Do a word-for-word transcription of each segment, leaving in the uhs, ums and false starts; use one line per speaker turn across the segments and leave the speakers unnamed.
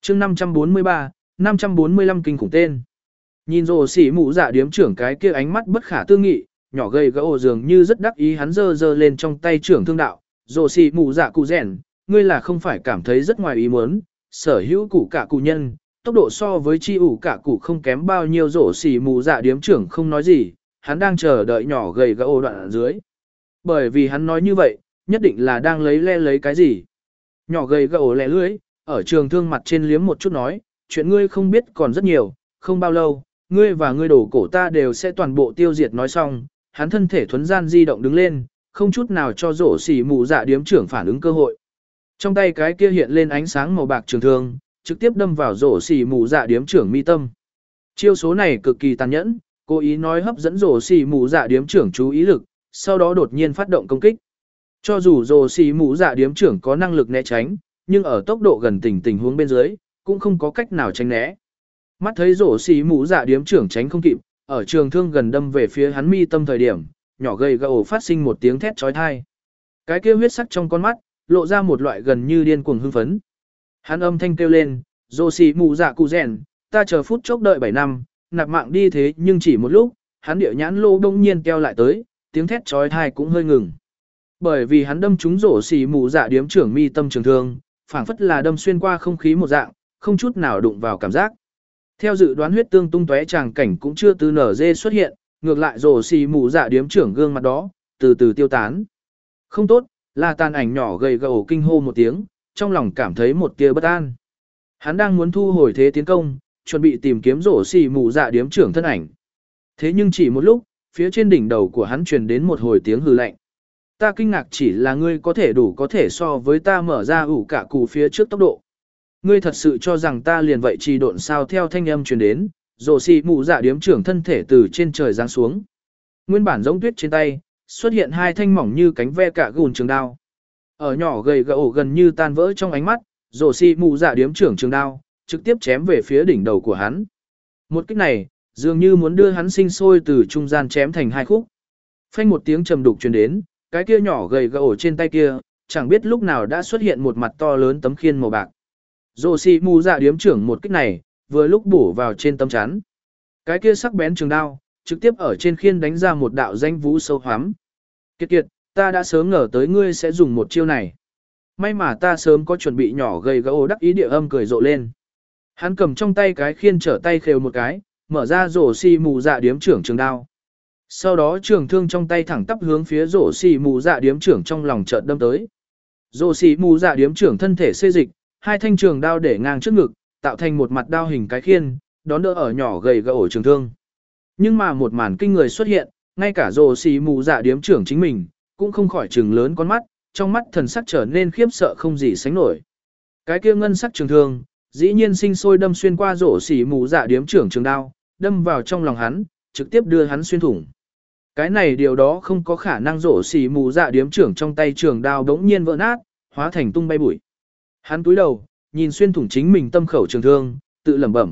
chương năm trăm bốn mươi ba, năm trăm bốn mươi lăm kinh khủng tên. Nhìn rồ xỉ mụ dạ điếm trưởng cái kia ánh mắt bất khả tư nghị, nhỏ gầy gỡ ổ dường như rất đắc ý hắn giơ giơ lên trong tay trưởng thương đạo. Rồ xỉ mụ dạ cụ rèn, ngươi là không phải cảm thấy rất ngoài ý muốn, sở hữu cụ cả cụ nhân, tốc độ so với chi ủ cả cụ không kém bao nhiêu. Rồ xỉ mụ dạ điếm trưởng không nói gì, hắn đang chờ đợi nhỏ gầy gỡ ổ đoạn ở dưới. Bởi vì hắn nói như vậy, nhất định là đang lấy le lấy cái gì. Nhỏ gầy gỡ ổ lẻ lưới, ở trường thương mặt trên liếm một chút nói, chuyện ngươi không biết còn rất nhiều, không bao lâu, ngươi và ngươi đổ cổ ta đều sẽ toàn bộ tiêu diệt. Nói xong, hắn thân thể thuấn gian di động đứng lên, không chút nào cho rổ xỉ mù dạ điếm trưởng phản ứng cơ hội. Trong tay cái kia hiện lên ánh sáng màu bạc trường thương, trực tiếp đâm vào rổ xỉ mù dạ điếm trưởng mi tâm. Chiêu số này cực kỳ tàn nhẫn, cố ý nói hấp dẫn rổ xỉ mù dạ điếm trưởng chú ý lực, sau đó đột nhiên phát động công kích. Cho dù rổ xỉ mù dạ điếm trưởng có năng lực né tránh, nhưng ở tốc độ gần tình tình huống bên dưới, cũng không có cách nào tránh né. Mắt thấy rổ xỉ mũ dạ điếm trưởng tránh không kịp, ở trường thương gần đâm về phía hắn mi tâm thời điểm, nhỏ gầy gậu phát sinh một tiếng thét chói tai. Cái kia huyết sắc trong con mắt, lộ ra một loại gần như điên cuồng hưng phấn. Hắn âm thanh kêu lên, rổ xỉ mũ dạ cụ rèn, ta chờ phút chốc đợi bảy năm, nạp mạng đi. Thế nhưng chỉ một lúc, hắn địa nhãn lô đông nhiên keo lại tới, tiếng thét chói tai cũng hơi ngừng. Bởi vì hắn đâm trúng rổ xỉ mũ dạ điếm trưởng mi tâm trường thương, phảng phất là đâm xuyên qua không khí một dạng, không chút nào đụng vào cảm giác. Theo dự đoán huyết tương tung tóe tràng cảnh cũng chưa từ nở dê xuất hiện, ngược lại rồ xì mù dạ điếm trưởng gương mặt đó, từ từ tiêu tán. Không tốt, là tàn ảnh nhỏ gầy gầy kinh hô một tiếng, trong lòng cảm thấy một tia bất an. Hắn đang muốn thu hồi thế tiến công, chuẩn bị tìm kiếm rồ xì mù dạ điếm trưởng thân ảnh. Thế nhưng chỉ một lúc, phía trên đỉnh đầu của hắn truyền đến một hồi tiếng hừ lạnh. Ta kinh ngạc chỉ là ngươi có thể đủ có thể so với ta mở ra ủ cả cụ phía trước tốc độ. Ngươi thật sự cho rằng ta liền vậy trì độn sao? Theo thanh âm truyền đến, rồ xì mù dạ điếm trưởng thân thể từ trên trời giáng xuống. Nguyên bản giống tuyết trên tay, xuất hiện hai thanh mỏng như cánh ve cả gùn trường đao. Ở nhỏ gầy gậu gần như tan vỡ trong ánh mắt, rồ xì mù dạ điếm trưởng trường đao, trực tiếp chém về phía đỉnh đầu của hắn. Một kích này, dường như muốn đưa hắn sinh sôi từ trung gian chém thành hai khúc. Phanh một tiếng trầm đục truyền đến, cái kia nhỏ gầy gậu trên tay kia, chẳng biết lúc nào đã xuất hiện một mặt to lớn tấm khiên màu bạc. Rồ xì mù dạ điếm trưởng một kích này, vừa lúc bổ vào trên tấm chắn. Cái kia sắc bén trường đao, trực tiếp ở trên khiên đánh ra một đạo danh vũ sâu hoắm. Kiệt kiệt, ta đã sớm ngờ tới ngươi sẽ dùng một chiêu này. May mà ta sớm có chuẩn bị. Nhỏ gầy gỗ đắc ý địa âm cười rộ lên. Hắn cầm trong tay cái khiên trở tay khều một cái, mở ra rồ xì mù dạ điếm trưởng trường đao. Sau đó trường thương trong tay thẳng tắp hướng phía rồ xì mù dạ điếm trưởng trong lòng chợt đâm tới. Rồ xì mù dạ điếm trưởng thân thể xê dịch, hai thanh trường đao để ngang trước ngực, tạo thành một mặt đao hình cái khiên, đón đỡ ở nhỏ gầy gậu trường thương. Nhưng mà một màn kinh người xuất hiện, ngay cả rồ xì mù dạ điếm trưởng chính mình, cũng không khỏi trừng lớn con mắt, trong mắt thần sắc trở nên khiếp sợ không gì sánh nổi. Cái kia ngân sắc trường thương, dĩ nhiên sinh sôi đâm xuyên qua rồ xì mù dạ điếm trưởng trường đao, đâm vào trong lòng hắn, trực tiếp đưa hắn xuyên thủng. Cái này điều đó không có khả năng. Rồ xì mù dạ điếm trưởng trong tay trường đao đống nhiên vỡ nát, hóa thành tung bay bụi. Hắn túi đầu, nhìn xuyên thủng chính mình tâm khẩu trường thương, tự lẩm bẩm.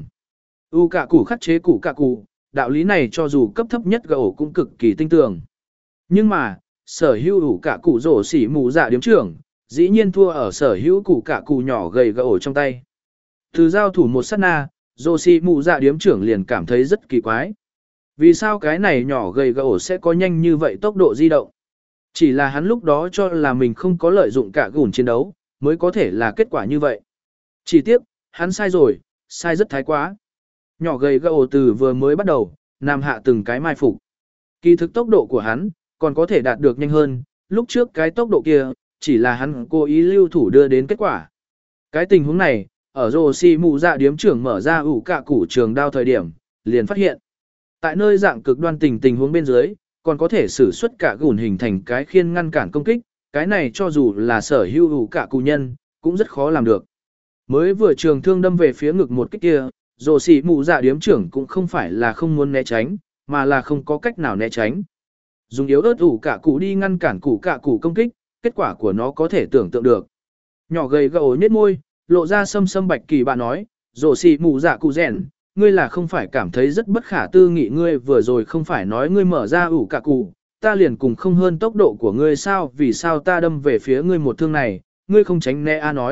U cả củ khắc chế củ cả củ, đạo lý này cho dù cấp thấp nhất gậu cũng cực kỳ tinh tường. Nhưng mà, sở hữu ủ cả củ rổ xỉ mù dạ điếm trưởng, dĩ nhiên thua ở sở hữu củ cả củ nhỏ gầy gậu trong tay. Từ giao thủ một sát na, rổ xỉ mù dạ điếm trưởng liền cảm thấy rất kỳ quái. Vì sao cái này nhỏ gầy gậu sẽ có nhanh như vậy tốc độ di động? Chỉ là hắn lúc đó cho là mình không có lợi dụng cả gùn chiến đấu, mới có thể là kết quả như vậy. Chỉ tiếc, hắn sai rồi, sai rất thái quá. Nhỏ gầy gậu từ vừa mới bắt đầu, nằm hạ từng cái mai phục. Kỳ thực tốc độ của hắn, còn có thể đạt được nhanh hơn, lúc trước cái tốc độ kia, chỉ là hắn cố ý lưu thủ đưa đến kết quả. Cái tình huống này, ở rồ xì mù dạ điếm trưởng mở ra ủ cả củ trường đao thời điểm, liền phát hiện. Tại nơi dạng cực đoan tình tình huống bên dưới, còn có thể sử xuất cả gùn hình thành cái khiên ngăn cản công kích, cái này cho dù là sở hữu ủ cả cụ nhân, cũng rất khó làm được. Mới vừa trường thương đâm về phía ngực một kích kia, rồ xì mù dạ điếm trưởng cũng không phải là không muốn né tránh, mà là không có cách nào né tránh. Dùng yếu ớt ủ cả cụ đi ngăn cản cụ cả cụ công kích, kết quả của nó có thể tưởng tượng được. Nhỏ gầy gậu nhếch môi, lộ ra sâm sâm bạch kỳ bà nói, rồ xì mù dạ cụ rèn, ngươi là không phải cảm thấy rất bất khả tư nghị? Ngươi vừa rồi không phải nói ngươi mở ra ủ cả cụ, ta liền cùng không hơn tốc độ của ngươi sao? Vì sao ta đâm về phía ngươi một thương này, ngươi không tránh né? A nói,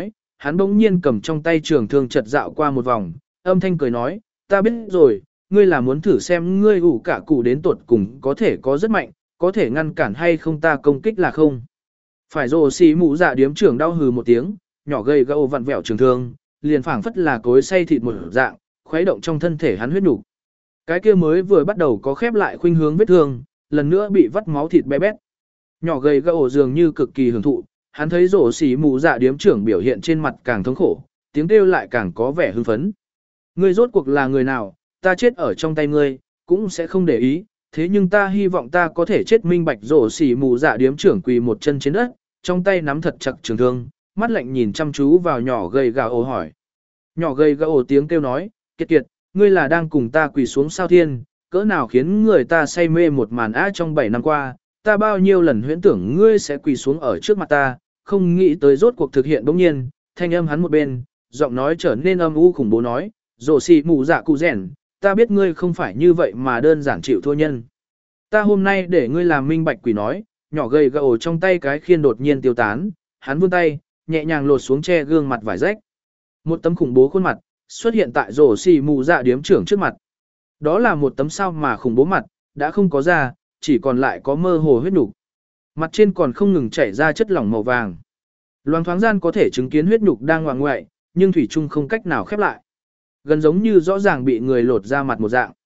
hắn bỗng nhiên cầm trong tay trường thương chật dạo qua một vòng, âm thanh cười nói, ta biết rồi, ngươi là muốn thử xem ngươi ủ cả cụ đến tuột cùng có thể có rất mạnh, có thể ngăn cản hay không ta công kích là không. Phải rồi xì mũ dạ điếm trưởng đau hừ một tiếng, nhỏ gầy gâu vặn vẹo trường thương, liền phảng phất là cối xay thịt một dạng, khuấy động trong thân thể hắn huyết nục. Cái kia mới vừa bắt đầu có khép lại khuynh hướng vết thương, lần nữa bị vắt máu thịt bé bét. Nhỏ gầy gâu dường như cực kỳ hưởng thụ, hắn thấy rổ xì mũ dạ điếm trưởng biểu hiện trên mặt càng thống khổ, tiếng kêu lại càng có vẻ hưng phấn. Ngươi rốt cuộc là người nào, ta chết ở trong tay ngươi, cũng sẽ không để ý, thế nhưng ta hy vọng ta có thể chết minh bạch. Rổ xì mù dạ điếm trưởng quỳ một chân trên đất, trong tay nắm thật chặt trường thương, mắt lạnh nhìn chăm chú vào nhỏ gầy gà ồ hỏi. Nhỏ gầy gà ồ tiếng kêu nói, kiệt kiệt, ngươi là đang cùng ta quỳ xuống sao thiên, cỡ nào khiến người ta say mê một màn á trong bảy năm qua, ta bao nhiêu lần huyễn tưởng ngươi sẽ quỳ xuống ở trước mặt ta, không nghĩ tới rốt cuộc thực hiện bỗng nhiên, thanh âm hắn một bên, giọng nói trở nên âm u khủng bố nói, rổ xì mù dạ cụ rèn, ta biết ngươi không phải như vậy mà đơn giản chịu thua nhân. Ta hôm nay để ngươi làm minh bạch quỷ nói, nhỏ gầy gầu trong tay cái khiên đột nhiên tiêu tán, hắn vươn tay, nhẹ nhàng lột xuống che gương mặt vải rách. Một tấm khủng bố khuôn mặt, xuất hiện tại rổ xì mù dạ điếm trưởng trước mặt. Đó là một tấm sao mà khủng bố mặt, đã không có da, chỉ còn lại có mơ hồ huyết nhục. Mặt trên còn không ngừng chảy ra chất lỏng màu vàng. Loáng thoáng gian có thể chứng kiến huyết nhục đang ngoạng ngoại, nhưng thủy chung không cách nào khép lại. Gần giống như rõ ràng bị người lột ra mặt một dạng.